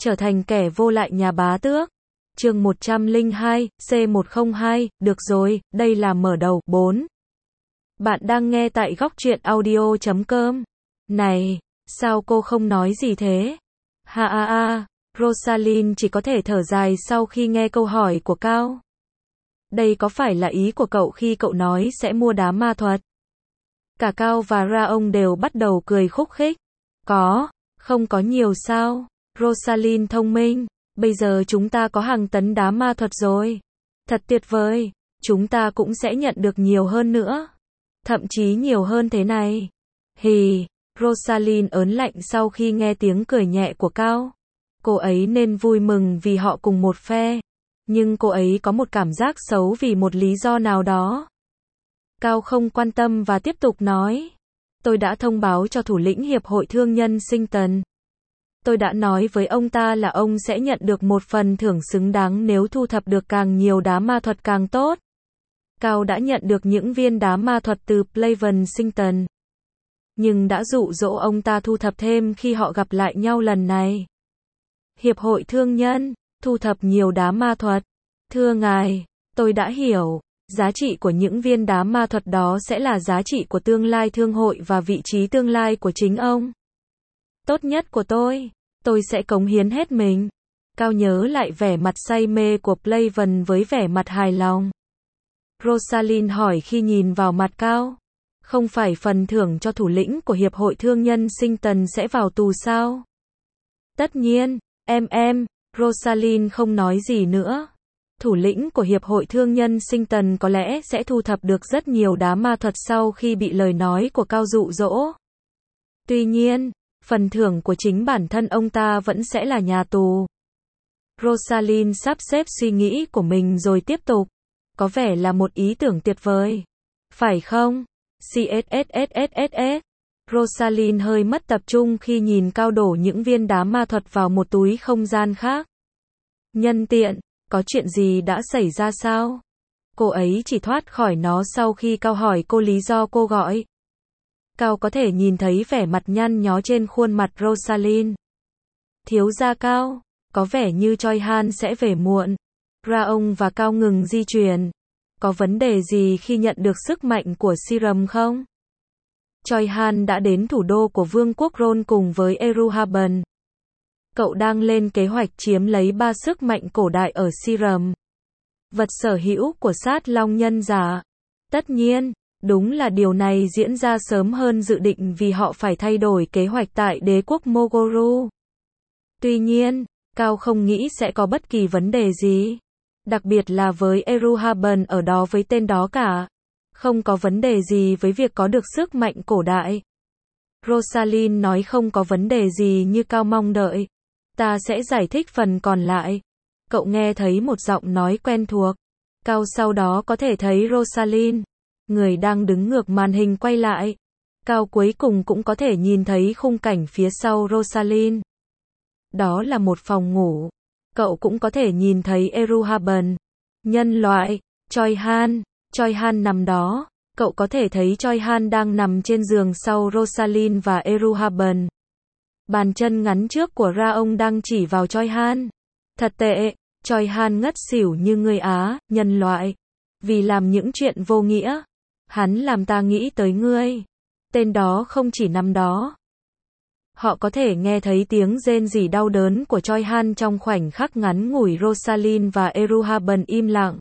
trở thành kẻ vô lại nhà bá tước. Chương 102, C102, được rồi, đây là mở đầu. 4. Bạn đang nghe tại góc truyện audio.com. Này, sao cô không nói gì thế? Ha ha ha, Rosalind chỉ có thể thở dài sau khi nghe câu hỏi của Cao. Đây có phải là ý của cậu khi cậu nói sẽ mua đá ma thuật? Cả Cao và Raong đều bắt đầu cười khúc khích. Không có nhiều sao? Rosalind thông minh, bây giờ chúng ta có hàng tấn đá ma thuật rồi. Thật tuyệt vời, chúng ta cũng sẽ nhận được nhiều hơn nữa. Thậm chí nhiều hơn thế này. Hì, Rosalind ớn lạnh sau khi nghe tiếng cười nhẹ của Cao. Cô ấy nên vui mừng vì họ cùng một phe. Nhưng cô ấy có một cảm giác xấu vì một lý do nào đó. Cao không quan tâm và tiếp tục nói. Tôi đã thông báo cho thủ lĩnh Hiệp hội Thương nhân Sington. Tôi đã nói với ông ta là ông sẽ nhận được một phần thưởng xứng đáng nếu thu thập được càng nhiều đá ma thuật càng tốt. Cao đã nhận được những viên đá ma thuật từ Plaven Sington. Nhưng đã dụ dỗ ông ta thu thập thêm khi họ gặp lại nhau lần này. Hiệp hội Thương nhân, thu thập nhiều đá ma thuật. Thưa ngài, tôi đã hiểu. Giá trị của những viên đá ma thuật đó sẽ là giá trị của tương lai thương hội và vị trí tương lai của chính ông. Tốt nhất của tôi sẽ cống hiến hết mình. Cao nhớ lại vẻ mặt say mê của Plaven với vẻ mặt hài lòng. Rosalind hỏi khi nhìn vào mặt Cao. Không phải phần thưởng cho thủ lĩnh của Hiệp hội Thương nhân Sington sẽ vào tù sao? Tất nhiên, Rosalind không nói gì nữa. Thủ lĩnh của Hiệp hội Thương nhân Sington có lẽ sẽ thu thập được rất nhiều đá ma thuật sau khi bị lời nói của Cao dụ dỗ. Tuy nhiên, phần thưởng của chính bản thân ông ta vẫn sẽ là nhà tù. Rosalind sắp xếp suy nghĩ của mình rồi tiếp tục. Có vẻ là một ý tưởng tuyệt vời. Phải không? CSSSSS. Rosalind hơi mất tập trung khi nhìn Cao đổ những viên đá ma thuật vào một túi không gian khác. Nhân tiện, có chuyện gì đã xảy ra sao? Cô ấy chỉ thoát khỏi nó sau khi Cao hỏi cô lý do cô gọi. Cao có thể nhìn thấy vẻ mặt nhăn nhó trên khuôn mặt Rosalind. Thiếu gia Cao, có vẻ như Choi Han sẽ về muộn. Raong và Cao ngừng di chuyển. Có vấn đề gì khi nhận được sức mạnh của Serum không? Choi Han đã đến thủ đô của Vương quốc Ron cùng với Eruhaben. Cậu đang lên kế hoạch chiếm lấy 3 sức mạnh cổ đại ở Serum. Vật sở hữu của sát long nhân giả. Tất nhiên, đúng là điều này diễn ra sớm hơn dự định vì họ phải thay đổi kế hoạch tại đế quốc Mogoru. Tuy nhiên, Cao không nghĩ sẽ có bất kỳ vấn đề gì. Đặc biệt là với Eruhaben ở đó với tên đó cả. Không có vấn đề gì với việc có được sức mạnh cổ đại. Rosalind nói không có vấn đề gì như Cao mong đợi. Ta sẽ giải thích phần còn lại. Cậu nghe thấy một giọng nói quen thuộc. Cao sau đó có thể thấy Rosalind. Người đang đứng ngược màn hình quay lại. Cao cuối cùng cũng có thể nhìn thấy khung cảnh phía sau Rosalind. Đó là một phòng ngủ. Cậu cũng có thể nhìn thấy Eruhaben. Nhân loại, Choi Han nằm đó. Cậu có thể thấy Choi Han đang nằm trên giường sau Rosalind và Eruhaben. Bàn chân ngắn trước của Raong đang chỉ vào Choi Han. Thật tệ, Choi Han ngất xỉu như người Á, nhân loại. Vì làm những chuyện vô nghĩa. Hắn làm ta nghĩ tới ngươi. Tên đó không chỉ nằm đó. Họ có thể nghe thấy tiếng rên rỉ đau đớn của Choi Han trong khoảnh khắc ngắn ngủi Rosalind và Eruhaben im lặng.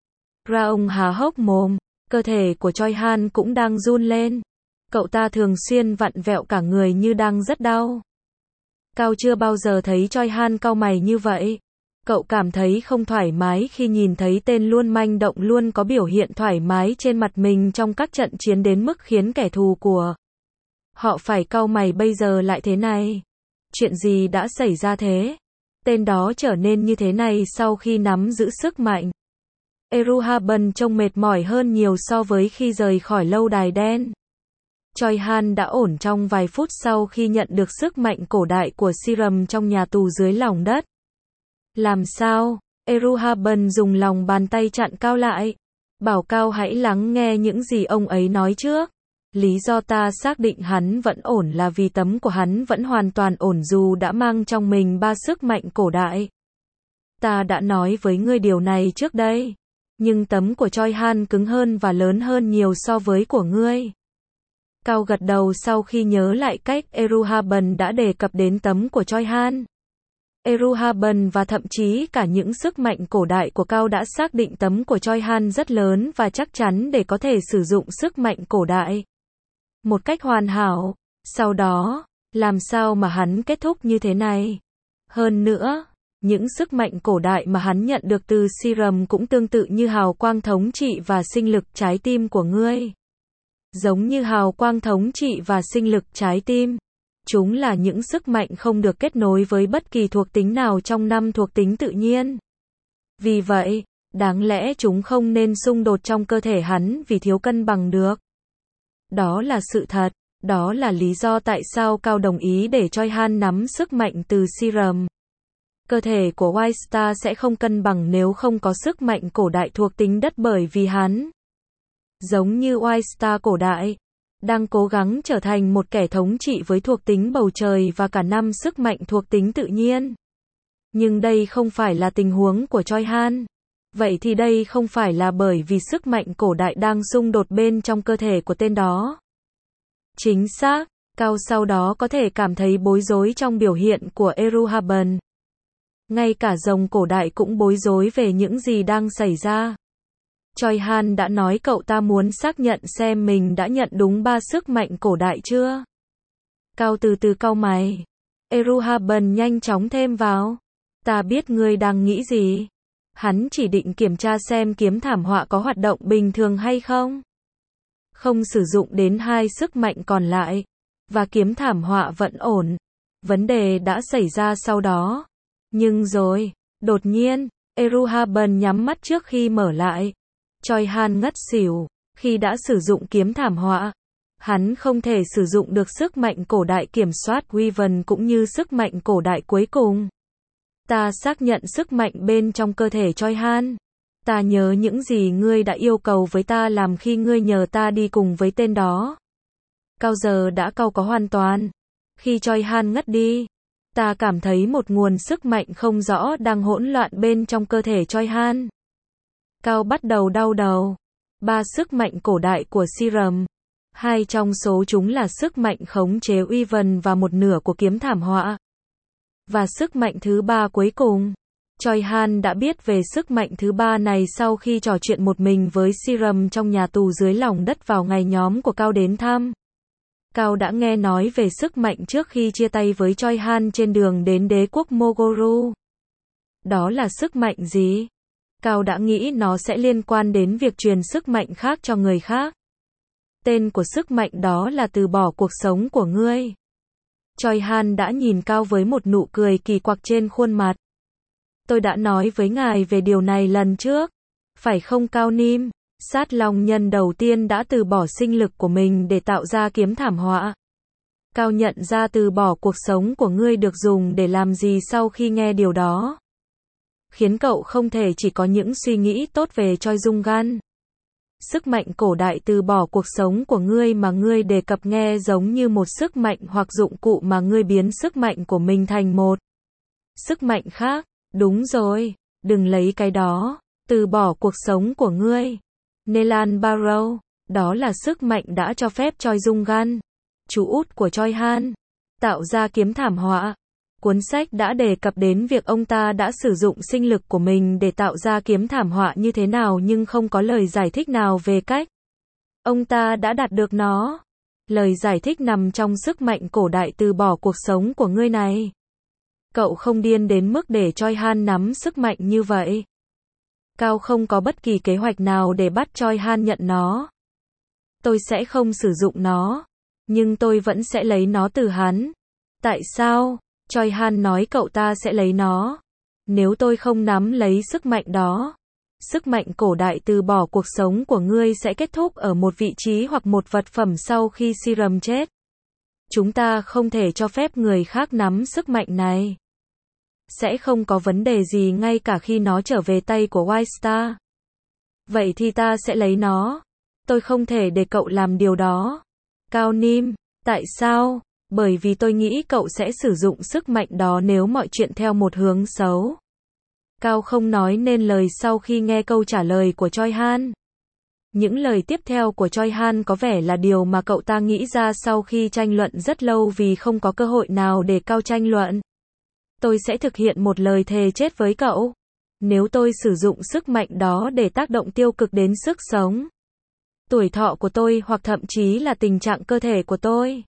Raong há hốc mồm, cơ thể của Choi Han cũng đang run lên. Cậu ta thường xuyên vặn vẹo cả người như đang rất đau. Cao chưa bao giờ thấy Choi Han cau mày như vậy. Cậu cảm thấy không thoải mái khi nhìn thấy tên luôn manh động luôn có biểu hiện thoải mái trên mặt mình trong các trận chiến đến mức khiến kẻ thù của họ phải cau mày bây giờ lại thế này. Chuyện gì đã xảy ra thế? Tên đó trở nên như thế này sau khi nắm giữ sức mạnh. Eruhaben trông mệt mỏi hơn nhiều so với khi rời khỏi lâu đài đen. Choi Han đã ổn trong vài phút sau khi nhận được sức mạnh cổ đại của Serum trong nhà tù dưới lòng đất. Làm sao? Eruhaben dùng lòng bàn tay chặn Cao lại. Bảo Cao hãy lắng nghe những gì ông ấy nói trước. Lý do ta xác định hắn vẫn ổn là vì tấm của hắn vẫn hoàn toàn ổn dù đã mang trong mình 3 sức mạnh cổ đại. Ta đã nói với ngươi điều này trước đây. Nhưng tấm của Choi Han cứng hơn và lớn hơn nhiều so với của ngươi. Cao gật đầu sau khi nhớ lại cách Eruhaban đã đề cập đến tấm của Choi Han. Eruhaban và thậm chí cả những sức mạnh cổ đại của Cao đã xác định tấm của Choi Han rất lớn và chắc chắn để có thể sử dụng sức mạnh cổ đại một cách hoàn hảo. Sau đó, làm sao mà hắn kết thúc như thế này? Hơn nữa, những sức mạnh cổ đại mà hắn nhận được từ Serum cũng tương tự như hào quang thống trị và sinh lực trái tim của ngươi. Giống như hào quang thống trị và sinh lực trái tim, chúng là những sức mạnh không được kết nối với bất kỳ thuộc tính nào trong 5 thuộc tính tự nhiên. Vì vậy, đáng lẽ chúng không nên xung đột trong cơ thể hắn vì thiếu cân bằng được. Đó là sự thật, đó là lý do tại sao Cao đồng ý để Choi Han nắm sức mạnh từ Serum. Cơ thể của White Star sẽ không cân bằng nếu không có sức mạnh cổ đại thuộc tính đất bởi vì hắn, giống như White Star cổ đại, đang cố gắng trở thành một kẻ thống trị với thuộc tính bầu trời và cả 5 sức mạnh thuộc tính tự nhiên. Nhưng đây không phải là tình huống của Choi Han. Vậy thì đây không phải là bởi vì sức mạnh cổ đại đang xung đột bên trong cơ thể của tên đó. Chính xác, Cao sau đó có thể cảm thấy bối rối trong biểu hiện của Eruhaban. Ngay cả rồng cổ đại cũng bối rối về những gì đang xảy ra. Choi Han đã nói cậu ta muốn xác nhận xem mình đã nhận đúng 3 sức mạnh cổ đại chưa. Cao từ từ cau mày. Eruhaban nhanh chóng thêm vào. Ta biết ngươi đang nghĩ gì. Hắn chỉ định kiểm tra xem kiếm thảm họa có hoạt động bình thường hay không. Không sử dụng đến 2 sức mạnh còn lại. Và kiếm thảm họa vẫn ổn. Vấn đề đã xảy ra sau đó. Nhưng rồi, đột nhiên, Eruhaban nhắm mắt trước khi mở lại. Choi Han ngất xỉu. Khi đã sử dụng kiếm thảm họa, hắn không thể sử dụng được sức mạnh cổ đại kiểm soát Wyvern cũng như sức mạnh cổ đại cuối cùng. Ta xác nhận sức mạnh bên trong cơ thể Choi Han. Ta nhớ những gì ngươi đã yêu cầu với ta làm khi ngươi nhờ ta đi cùng với tên đó. Cao giờ đã cau có hoàn toàn. Khi Choi Han ngất đi, ta cảm thấy một nguồn sức mạnh không rõ đang hỗn loạn bên trong cơ thể Choi Han. Cao bắt đầu đau đầu. 3 sức mạnh cổ đại của Serum. 2 trong số chúng là sức mạnh khống chế Wyvern và một nửa của kiếm thảm họa. Và sức mạnh thứ 3 cuối cùng. Choi Han đã biết về sức mạnh thứ 3 này sau khi trò chuyện một mình với Serum trong nhà tù dưới lòng đất vào ngày nhóm của Cao đến thăm. Cao đã nghe nói về sức mạnh trước khi chia tay với Choi Han trên đường đến đế quốc Mogoru. Đó là sức mạnh gì? Cao đã nghĩ nó sẽ liên quan đến việc truyền sức mạnh khác cho người khác. Tên của sức mạnh đó là từ bỏ cuộc sống của ngươi. Choi Han đã nhìn Cao với một nụ cười kỳ quặc trên khuôn mặt. Tôi đã nói với ngài về điều này lần trước. Phải không Cao Nim? Sát Long nhân đầu tiên đã từ bỏ sinh lực của mình để tạo ra kiếm thảm họa. Cao nhận ra từ bỏ cuộc sống của ngươi được dùng để làm gì sau khi nghe điều đó. Khiến cậu không thể chỉ có những suy nghĩ tốt về Choi Dung Gan. Sức mạnh cổ đại từ bỏ cuộc sống của ngươi mà ngươi đề cập nghe giống như một sức mạnh hoặc dụng cụ mà ngươi biến sức mạnh của mình thành một sức mạnh khác. Đúng rồi, đừng lấy cái đó. Từ bỏ cuộc sống của ngươi. Nelan Barrow, đó là sức mạnh đã cho phép Choi Dung Gan, chú út của Choi Han, tạo ra kiếm thảm họa. Cuốn sách đã đề cập đến việc ông ta đã sử dụng sinh lực của mình để tạo ra kiếm thảm họa như thế nào nhưng không có lời giải thích nào về cách ông ta đã đạt được nó. Lời giải thích nằm trong sức mạnh cổ đại từ bỏ cuộc sống của ngươi này. Cậu không điên đến mức để Choi Han nắm sức mạnh như vậy. Cao không có bất kỳ kế hoạch nào để bắt Choi Han nhận nó. Tôi sẽ không sử dụng nó, nhưng tôi vẫn sẽ lấy nó từ hắn. Tại sao? Choi Han nói cậu ta sẽ lấy nó. Nếu tôi không nắm lấy sức mạnh đó, sức mạnh cổ đại từ bỏ cuộc sống của ngươi sẽ kết thúc ở một vị trí hoặc một vật phẩm sau khi Serum chết. Chúng ta không thể cho phép người khác nắm sức mạnh này. Sẽ không có vấn đề gì ngay cả khi nó trở về tay của White Star. Vậy thì ta sẽ lấy nó. Tôi không thể để cậu làm điều đó. Cao Nim, tại sao? Bởi vì tôi nghĩ cậu sẽ sử dụng sức mạnh đó nếu mọi chuyện theo một hướng xấu. Cao không nói nên lời sau khi nghe câu trả lời của Choi Han. Những lời tiếp theo của Choi Han có vẻ là điều mà cậu ta nghĩ ra sau khi tranh luận rất lâu vì không có cơ hội nào để Cao tranh luận. Tôi sẽ thực hiện một lời thề chết với cậu. Nếu tôi sử dụng sức mạnh đó để tác động tiêu cực đến sức sống, tuổi thọ của tôi hoặc thậm chí là tình trạng cơ thể của tôi.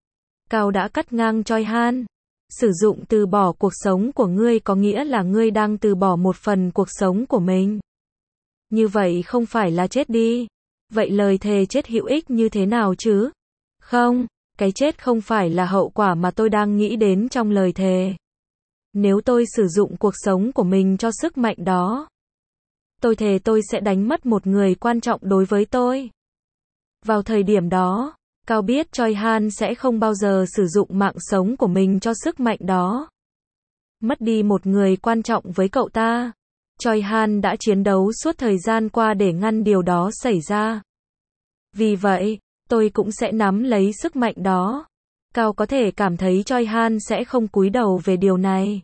Cao đã cắt ngang Choi Han. Sử dụng từ bỏ cuộc sống của ngươi có nghĩa là ngươi đang từ bỏ một phần cuộc sống của mình. Như vậy không phải là chết đi. Vậy lời thề chết hữu ích như thế nào chứ? Không, cái chết không phải là hậu quả mà tôi đang nghĩ đến trong lời thề. Nếu tôi sử dụng cuộc sống của mình cho sức mạnh đó, tôi thề tôi sẽ đánh mất một người quan trọng đối với tôi. Vào thời điểm đó, Cao biết Choi Han sẽ không bao giờ sử dụng mạng sống của mình cho sức mạnh đó. Mất đi một người quan trọng với cậu ta. Choi Han đã chiến đấu suốt thời gian qua để ngăn điều đó xảy ra. Vì vậy, tôi cũng sẽ nắm lấy sức mạnh đó. Cao có thể cảm thấy Choi Han sẽ không cúi đầu về điều này.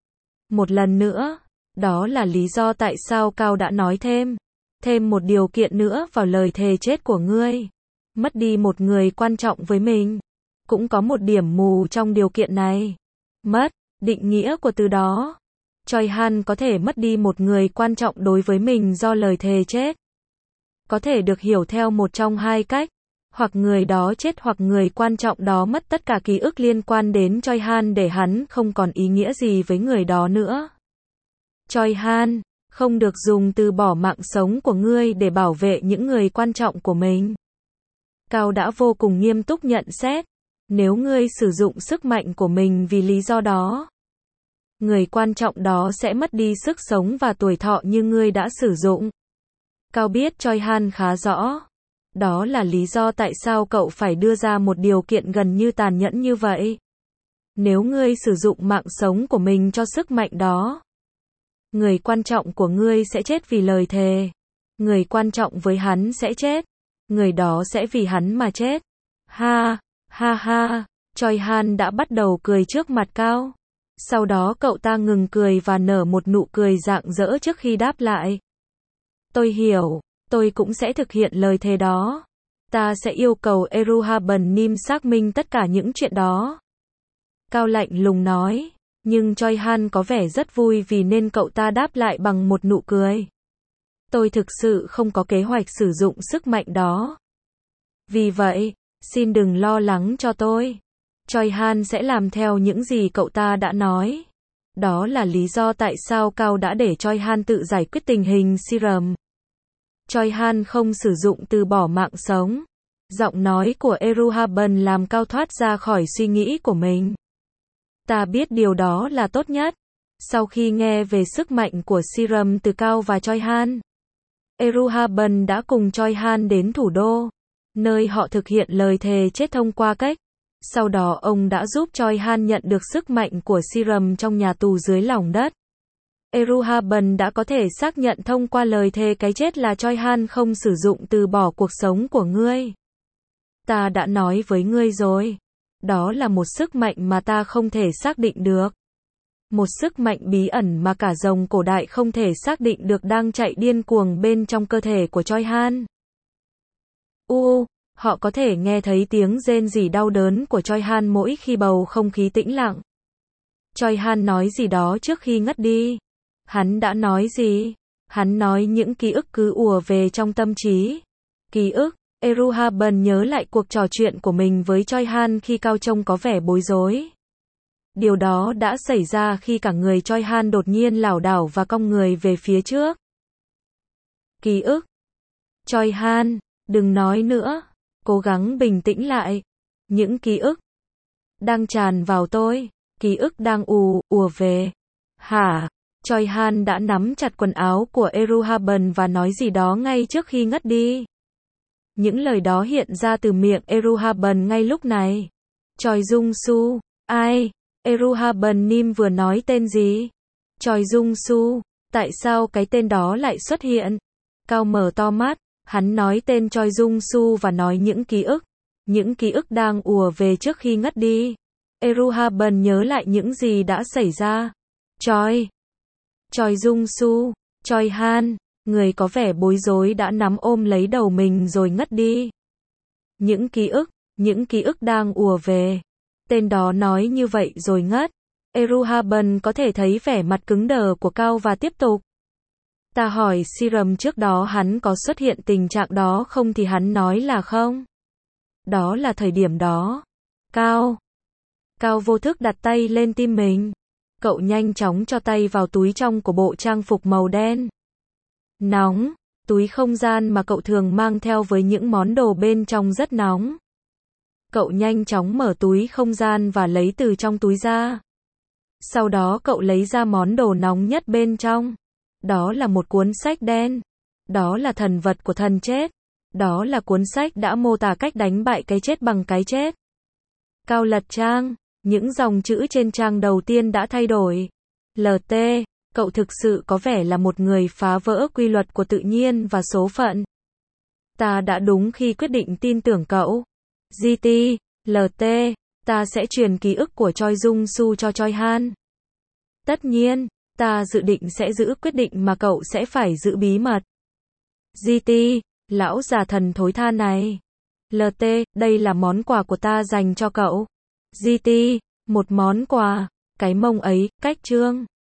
Một lần nữa, đó là lý do tại sao Cao đã nói thêm một điều kiện nữa vào lời thề chết của ngươi. Mất đi một người quan trọng với mình. Cũng có một điểm mù trong điều kiện này. Mất, định nghĩa của từ đó. Choi Han có thể mất đi một người quan trọng đối với mình do lời thề chết. Có thể được hiểu theo một trong hai cách. Hoặc người đó chết hoặc người quan trọng đó mất tất cả ký ức liên quan đến Choi Han để hắn không còn ý nghĩa gì với người đó nữa. Choi Han, không được dùng từ bỏ mạng sống của ngươi để bảo vệ những người quan trọng của mình. Cao đã vô cùng nghiêm túc nhận xét. Nếu ngươi sử dụng sức mạnh của mình vì lý do đó, người quan trọng đó sẽ mất đi sức sống và tuổi thọ như ngươi đã sử dụng. Cao biết Choi Han khá rõ. Đó là lý do tại sao cậu phải đưa ra một điều kiện gần như tàn nhẫn như vậy. Nếu ngươi sử dụng mạng sống của mình cho sức mạnh đó, người quan trọng của ngươi sẽ chết vì lời thề. Người quan trọng với hắn sẽ chết. Người đó sẽ vì hắn mà chết. Ha, ha ha, Choi Han đã bắt đầu cười trước mặt Cao. Sau đó cậu ta ngừng cười và nở một nụ cười rạng rỡ trước khi đáp lại. Tôi hiểu, tôi cũng sẽ thực hiện lời thề đó. Ta sẽ yêu cầu Eruhaban Nim xác minh tất cả những chuyện đó. Cao lạnh lùng nói, nhưng Choi Han có vẻ rất vui vì nên cậu ta đáp lại bằng một nụ cười. Tôi thực sự không có kế hoạch sử dụng sức mạnh đó. Vì vậy, xin đừng lo lắng cho tôi. Choi Han sẽ làm theo những gì cậu ta đã nói. Đó là lý do tại sao Cao đã để Choi Han tự giải quyết tình hình Serum. Choi Han không sử dụng từ bỏ mạng sống. Giọng nói của Eruhaban làm Cao thoát ra khỏi suy nghĩ của mình. Ta biết điều đó là tốt nhất. Sau khi nghe về sức mạnh của Serum từ Cao và Choi Han, Eruhaban đã cùng Choi Han đến thủ đô, nơi họ thực hiện lời thề chết thông qua cách. Sau đó ông đã giúp Choi Han nhận được sức mạnh của Serum trong nhà tù dưới lòng đất. Eruhaban đã có thể xác nhận thông qua lời thề cái chết là Choi Han không sử dụng từ bỏ cuộc sống của ngươi. Ta đã nói với ngươi rồi. Đó là một sức mạnh mà ta không thể xác định được. Một sức mạnh bí ẩn mà cả rồng cổ đại không thể xác định được đang chạy điên cuồng bên trong cơ thể của Choi Han. Họ có thể nghe thấy tiếng rên rỉ đau đớn của Choi Han mỗi khi bầu không khí tĩnh lặng. Choi Han nói gì đó trước khi ngất đi. Hắn đã nói gì? Hắn nói những ký ức cứ ùa về trong tâm trí. Ký ức. Eruhaban nhớ lại cuộc trò chuyện của mình với Choi Han khi Cao trông có vẻ bối rối. Điều đó đã xảy ra khi cả người Choi Han đột nhiên lảo đảo và cong người về phía trước. Ký ức. Choi Han, đừng nói nữa. Cố gắng bình tĩnh lại. Những ký ức đang tràn vào tôi. Ký ức đang ùa về. Hả? Choi Han đã nắm chặt quần áo của Eruhaban và nói gì đó ngay trước khi ngất đi. Những lời đó hiện ra từ miệng Eruhaban ngay lúc này. Choi Jung Su. Ai? Eruhaban Nim vừa nói tên gì? Choi Jung Su. Tại sao cái tên đó lại xuất hiện? Cao mở to mắt. Hắn nói tên Choi Jung Su và nói những ký ức Những ký ức đang ùa về trước khi ngất đi. Eruhaben nhớ lại những gì đã xảy ra. Choi. Choi Jung Soo. Choi Han. Người có vẻ bối rối đã nắm ôm lấy đầu mình rồi ngất đi. Những ký ức đang ùa về. Tên đó nói như vậy rồi ngất. Eruhaben có thể thấy vẻ mặt cứng đờ của Cao và tiếp tục. Ta hỏi Siram trước đó hắn có xuất hiện tình trạng đó không thì hắn nói là không. Đó là thời điểm đó. Cao vô thức đặt tay lên tim mình. Cậu nhanh chóng cho tay vào túi trong của bộ trang phục màu đen. Nóng, túi không gian mà cậu thường mang theo với những món đồ bên trong rất nóng. Cậu nhanh chóng mở túi không gian và lấy từ trong túi ra. Sau đó cậu lấy ra món đồ nóng nhất bên trong. Đó là một cuốn sách đen. Đó là thần vật của thần chết. Đó là cuốn sách đã mô tả cách đánh bại cái chết bằng cái chết. Cao lật trang. Những dòng chữ trên trang đầu tiên đã thay đổi. LT, cậu thực sự có vẻ là một người phá vỡ quy luật của tự nhiên và số phận. Ta đã đúng khi quyết định tin tưởng cậu. GT, LT, ta sẽ truyền ký ức của Choi Jung Soo cho Choi Han. Tất nhiên, ta dự định sẽ giữ quyết định mà cậu sẽ phải giữ bí mật. GT, lão già thần thối tha này. LT, đây là món quà của ta dành cho cậu. GT, một món quà, cái mông ấy, cách trương.